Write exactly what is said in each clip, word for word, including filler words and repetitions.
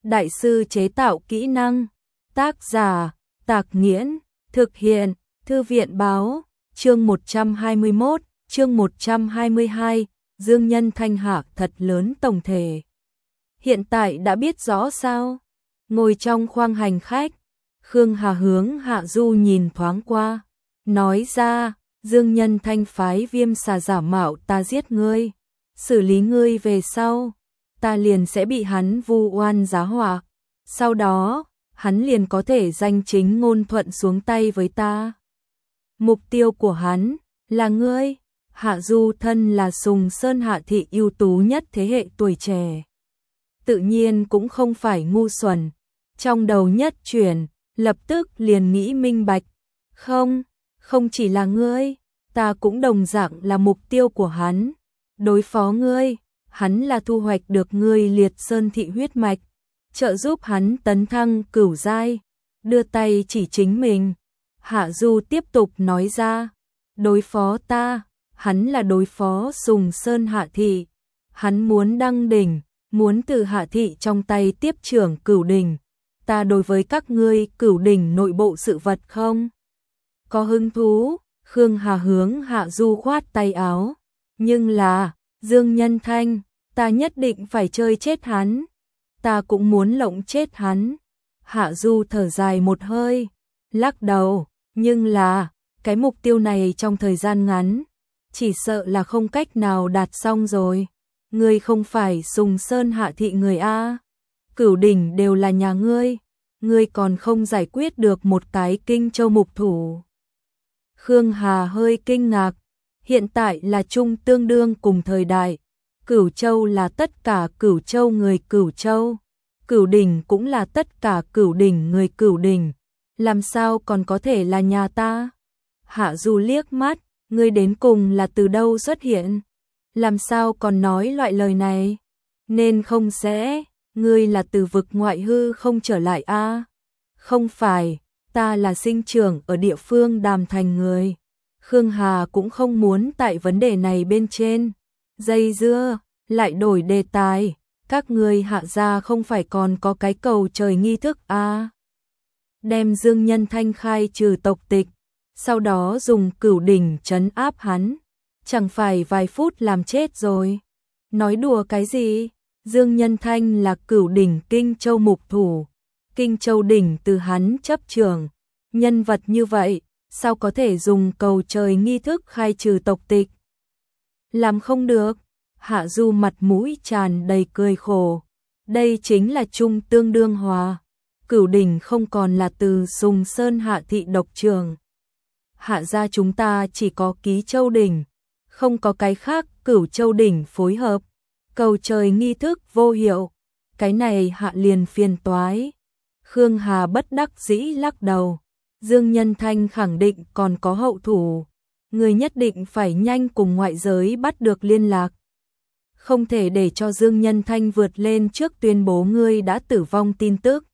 đại sư chế tạo kỹ năng. Tác giả, Tạc Nghiễn, thực hiện, Thư viện Báo, chương một trăm hai mươi mốt, chương một trăm hai mươi hai, Dương Nhân Thanh hạ thật lớn tổng thể. Hiện tại đã biết rõ sao? Ngồi trong khoang hành khách, Khương Hà hướng Hạ Du nhìn thoáng qua, nói ra, Dương Nhân Thanh phái Viêm Xà giả mạo ta giết ngươi, xử lý ngươi về sau, ta liền sẽ bị hắn vu oan giá họa, sau đó, hắn liền có thể danh chính ngôn thuận xuống tay với ta. Mục tiêu của hắn là ngươi. Hạ Du thân là Sùng Sơn Hạ thị ưu tú nhất thế hệ tuổi trẻ, tự nhiên cũng không phải ngu xuẩn, trong đầu nhất chuyển, lập tức liền nghĩ minh bạch, không, không chỉ là ngươi, ta cũng đồng dạng là mục tiêu của hắn, đối phó ngươi, hắn là thu hoạch được ngươi Liệt Sơn thị huyết mạch, trợ giúp hắn tấn thăng cửu giai, đưa tay chỉ chính mình. Hạ Du tiếp tục nói ra, đối phó ta, hắn là đối phó Sùng Sơn Hạ thị, hắn muốn đăng đỉnh, muốn từ Hạ thị trong tay tiếp trưởng cửu đỉnh, ta đối với các ngươi cửu đỉnh nội bộ sự vật không có hứng thú. Khương Hà hướng Hạ Du khoát tay áo, nhưng là, Dương Nhân Thanh, ta nhất định phải chơi chết hắn, ta cũng muốn lộng chết hắn. Hạ Du thở dài một hơi, lắc đầu, nhưng là, cái mục tiêu này trong thời gian ngắn, chỉ sợ là không cách nào đạt xong rồi. Ngươi không phải Sùng Sơn Hạ thị người a, cửu đỉnh đều là nhà ngươi, ngươi còn không giải quyết được một cái Kinh Châu mục thủ. Khương Hà hơi kinh ngạc, hiện tại là chung tương đương cùng thời đại, Cửu Châu là tất cả Cửu Châu người Cửu Châu, cửu đỉnh cũng là tất cả cửu đỉnh người cửu đỉnh, làm sao còn có thể là nhà ta? Hạ Du liếc mắt, ngươi đến cùng là từ đâu xuất hiện? Làm sao còn nói loại lời này? Nên không sẽ, ngươi là từ vực ngoại hư không trở lại a? À? Không phải, ta là sinh trưởng ở địa phương Đàm Thành người. Khương Hà cũng không muốn tại vấn đề này bên trên dây dưa, lại đổi đề tài. Các ngươi Hạ gia không phải còn có cái cầu trời nghi thức a? À? Đem Dương Nhân Thanh khai trừ tộc tịch, sau đó dùng cửu đỉnh trấn áp hắn, chẳng phải vài phút làm chết rồi. Nói đùa cái gì? Dương Nhân Thanh là cửu đỉnh Kinh Châu mục thủ, Kinh Châu đỉnh từ hắn chấp trưởng, nhân vật như vậy, sao có thể dùng cầu trời nghi thức khai trừ tộc tịch? Làm không được. Hạ Du mặt mũi tràn đầy cười khổ, đây chính là chung tương đương hòa, cửu đỉnh không còn là từ Sùng Sơn Hạ thị độc trường. Hạ gia chúng ta chỉ có Ký Châu đỉnh, không có cái khác. Cửu Châu đỉnh phối hợp, cầu trời nghi thức vô hiệu, cái này Hạ liền phiền toái. Khương Hà bất đắc dĩ lắc đầu, Dương Nhân Thanh khẳng định còn có hậu thủ, người nhất định phải nhanh cùng ngoại giới bắt được liên lạc. Không thể để cho Dương Nhân Thanh vượt lên trước tuyên bố ngươi đã tử vong tin tức.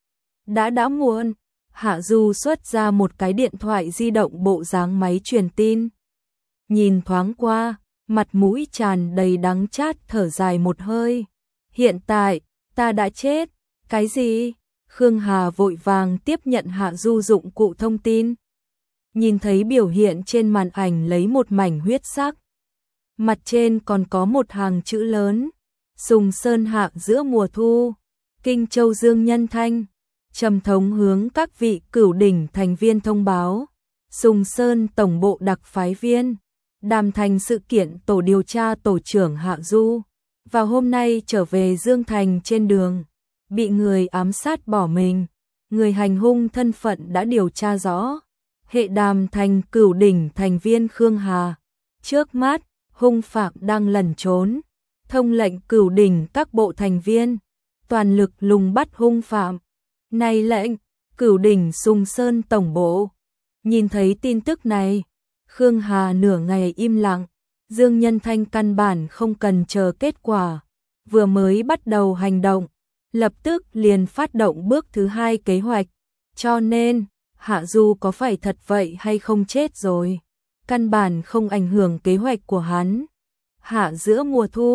Đã đã muộn. Hạ Du xuất ra một cái điện thoại di động bộ dáng máy truyền tin. Nhìn thoáng qua, mặt mũi tràn đầy đắng chát thở dài một hơi. Hiện tại, ta đã chết. Cái gì? Khương Hà vội vàng tiếp nhận Hạ Du dụng cụ thông tin. Nhìn thấy biểu hiện trên màn ảnh lấy một mảnh huyết sắc. Mặt trên còn có một hàng chữ lớn, Sùng Sơn Hạ giữa mùa thu, Kinh Châu Dương Nhân Thanh, trầm thống hướng các vị cửu đỉnh thành viên thông báo, Sùng Sơn tổng bộ đặc phái viên, Đàm Thành sự kiện tổ điều tra tổ trưởng Hạ Du, vào hôm nay trở về Dương Thành trên đường, bị người ám sát bỏ mình, người hành hung thân phận đã điều tra rõ, hệ Đàm Thành cửu đỉnh thành viên Khương Hà, trước mắt hung phạm đang lẩn trốn, thông lệnh cửu đỉnh các bộ thành viên, toàn lực lùng bắt hung phạm. Này lệnh, cửu đỉnh Sùng Sơn tổng bộ. Nhìn thấy tin tức này, Khương Hà nửa ngày im lặng, Dương Nhân Thanh căn bản không cần chờ kết quả, vừa mới bắt đầu hành động, lập tức liền phát động bước thứ hai kế hoạch, cho nên, Hạ Du có phải thật vậy hay không chết rồi? Căn bản không ảnh hưởng kế hoạch của hắn. Hạ giữa mùa thu,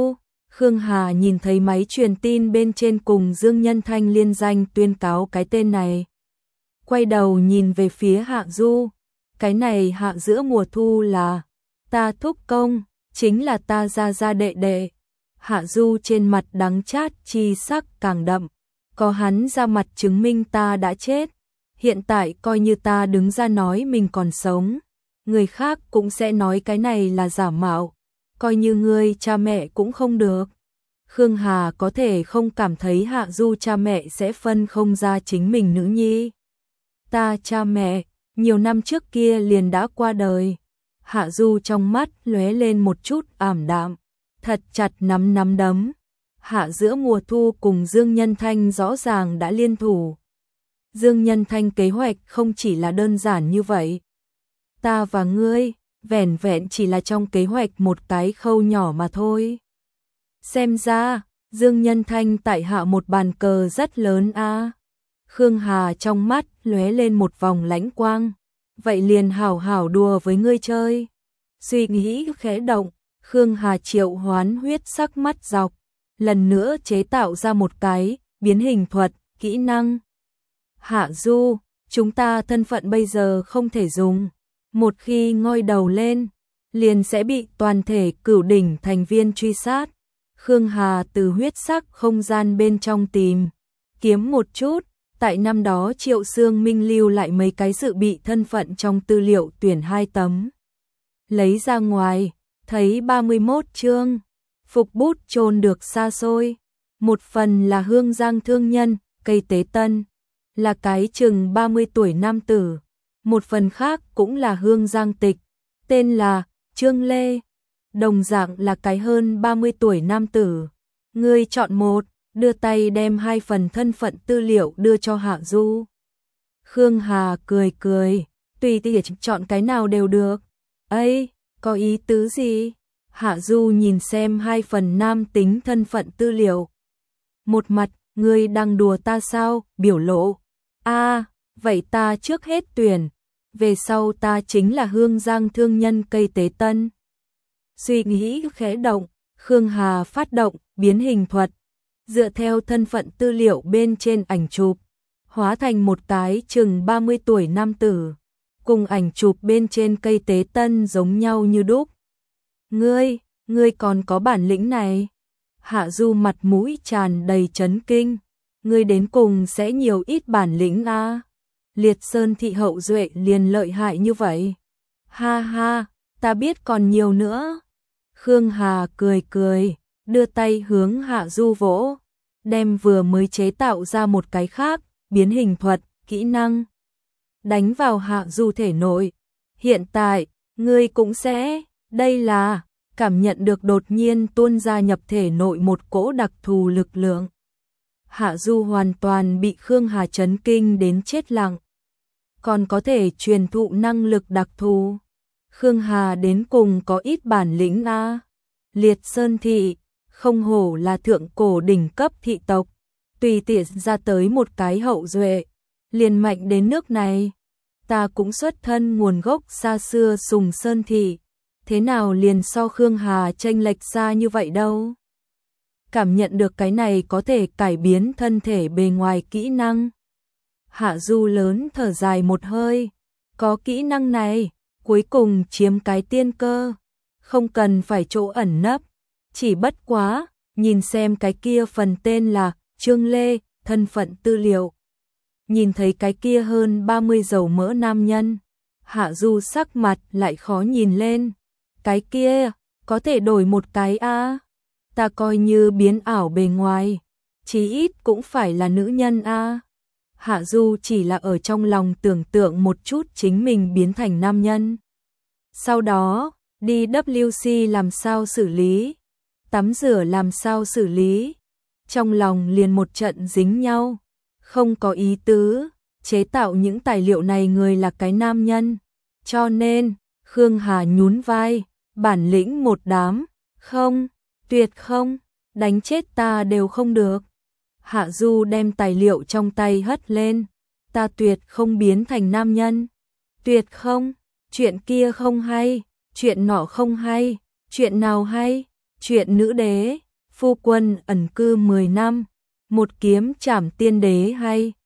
Khương Hà nhìn thấy máy truyền tin bên trên cùng Dương Nhân Thanh liên danh tuyên cáo cái tên này. Quay đầu nhìn về phía Hạ Du, cái này Hạ giữa mùa thu là ta thúc công, chính là ta gia gia đệ đệ. Hạ Du trên mặt đắng chát chi sắc càng đậm, có hắn ra mặt chứng minh ta đã chết. Hiện tại coi như ta đứng ra nói mình còn sống, người khác cũng sẽ nói cái này là giả mạo, coi như ngươi cha mẹ cũng không được. Khương Hà có thể không cảm thấy Hạ Du cha mẹ sẽ phân không ra chính mình nữ nhi. Ta cha mẹ, nhiều năm trước kia liền đã qua đời. Hạ Du trong mắt lóe lên một chút ảm đạm, thật chặt nắm nắm đấm. Hạ giữa mùa thu cùng Dương Nhân Thanh rõ ràng đã liên thủ. Dương Nhân Thanh kế hoạch không chỉ là đơn giản như vậy. Ta và ngươi, vẻn vẹn chỉ là trong kế hoạch một cái khâu nhỏ mà thôi. Xem ra, Dương Nhân Thanh tại hạ một bàn cờ rất lớn a. À. Khương Hà trong mắt lóe lên một vòng lãnh quang. Vậy liền hảo hảo đùa với ngươi chơi. Suy nghĩ khẽ động, Khương Hà triệu hoán huyết sắc mắt dọc, lần nữa chế tạo ra một cái biến hình thuật, kỹ năng. Hạ Du, chúng ta thân phận bây giờ không thể dùng. Một khi ngoi đầu lên, liền sẽ bị toàn thể cửu đỉnh thành viên truy sát. Khương Hà từ huyết sắc không gian bên trong tìm kiếm một chút, tại năm đó Triệu Sương Minh lưu lại mấy cái dự bị thân phận trong tư liệu tuyển hai tấm. Lấy ra ngoài, thấy ba mươi mốt chương, phục bút chôn được xa xôi. Một phần là Hương Giang thương nhân, cây tế tân, là cái chừng ba mươi tuổi nam tử. Một phần khác cũng là Hương Giang tịch, tên là Trương Lê, đồng dạng là cái hơn ba mươi tuổi nam tử. Ngươi chọn một, đưa tay đem hai phần thân phận tư liệu đưa cho Hạ Du. Khương Hà cười cười, tùy tiện chọn cái nào đều được. Ây, có ý tứ gì? Hạ Du nhìn xem hai phần nam tính thân phận tư liệu. Một mặt, ngươi đang đùa ta sao, biểu lộ. A, à, vậy ta trước hết tuyển, về sau ta chính là Hương Giang thương nhân cây tế tân. Suy nghĩ khẽ động, Khương Hà phát động biến hình thuật, dựa theo thân phận tư liệu bên trên ảnh chụp, hóa thành một cái chừng ba mươi tuổi nam tử, cùng ảnh chụp bên trên cây tế tân giống nhau như đúc. Ngươi, ngươi còn có bản lĩnh này? Hạ Du mặt mũi tràn đầy chấn kinh, ngươi đến cùng sẽ nhiều ít bản lĩnh a? À? Liệt Sơn thị hậu duệ liền lợi hại như vậy? Ha ha, ta biết còn nhiều nữa. Khương Hà cười cười, đưa tay hướng Hạ Du vỗ, đem vừa mới chế tạo ra một cái khác, biến hình thuật, kỹ năng, đánh vào Hạ Du thể nội. Hiện tại, ngươi cũng sẽ, đây là, cảm nhận được đột nhiên tuôn ra nhập thể nội một cỗ đặc thù lực lượng. Hạ Du hoàn toàn bị Khương Hà chấn kinh đến chết lặng. Còn có thể truyền thụ năng lực đặc thù. Khương Hà đến cùng có ít bản lĩnh a. À? Liệt Sơn thị, không hổ là thượng cổ đỉnh cấp thị tộc, tùy tiện ra tới một cái hậu duệ, liền mạnh đến nước này. Ta cũng xuất thân nguồn gốc xa xưa Sùng Sơn thị, thế nào liền so Khương Hà chênh lệch xa như vậy đâu. Cảm nhận được cái này có thể cải biến thân thể bề ngoài kỹ năng. Hạ Du lớn thở dài một hơi, có kỹ năng này, cuối cùng chiếm cái tiên cơ, không cần phải chỗ ẩn nấp, chỉ bất quá, nhìn xem cái kia phần tên là Trương Lê, thân phận tư liệu. Nhìn thấy cái kia hơn ba mươi dầu mỡ nam nhân, Hạ Du sắc mặt lại khó nhìn lên. Cái kia, có thể đổi một cái a. À? Ta coi như biến ảo bề ngoài, chí ít cũng phải là nữ nhân a. À? Hạ Du chỉ là ở trong lòng tưởng tượng một chút chính mình biến thành nam nhân. Sau đó, đi W C làm sao xử lý, tắm rửa làm sao xử lý. Trong lòng liền một trận dính nhau, không có ý tứ, chế tạo những tài liệu này người là cái nam nhân. Cho nên, Khương Hà nhún vai, bản lĩnh một đám, không, tuyệt không, đánh chết ta đều không được. Hạ Du đem tài liệu trong tay hất lên, ta tuyệt không biến thành nam nhân, tuyệt không, chuyện kia không hay, chuyện nọ không hay, chuyện nào hay, chuyện nữ đế, Phu quân ẩn cư mười năm, một kiếm trảm tiên đế hay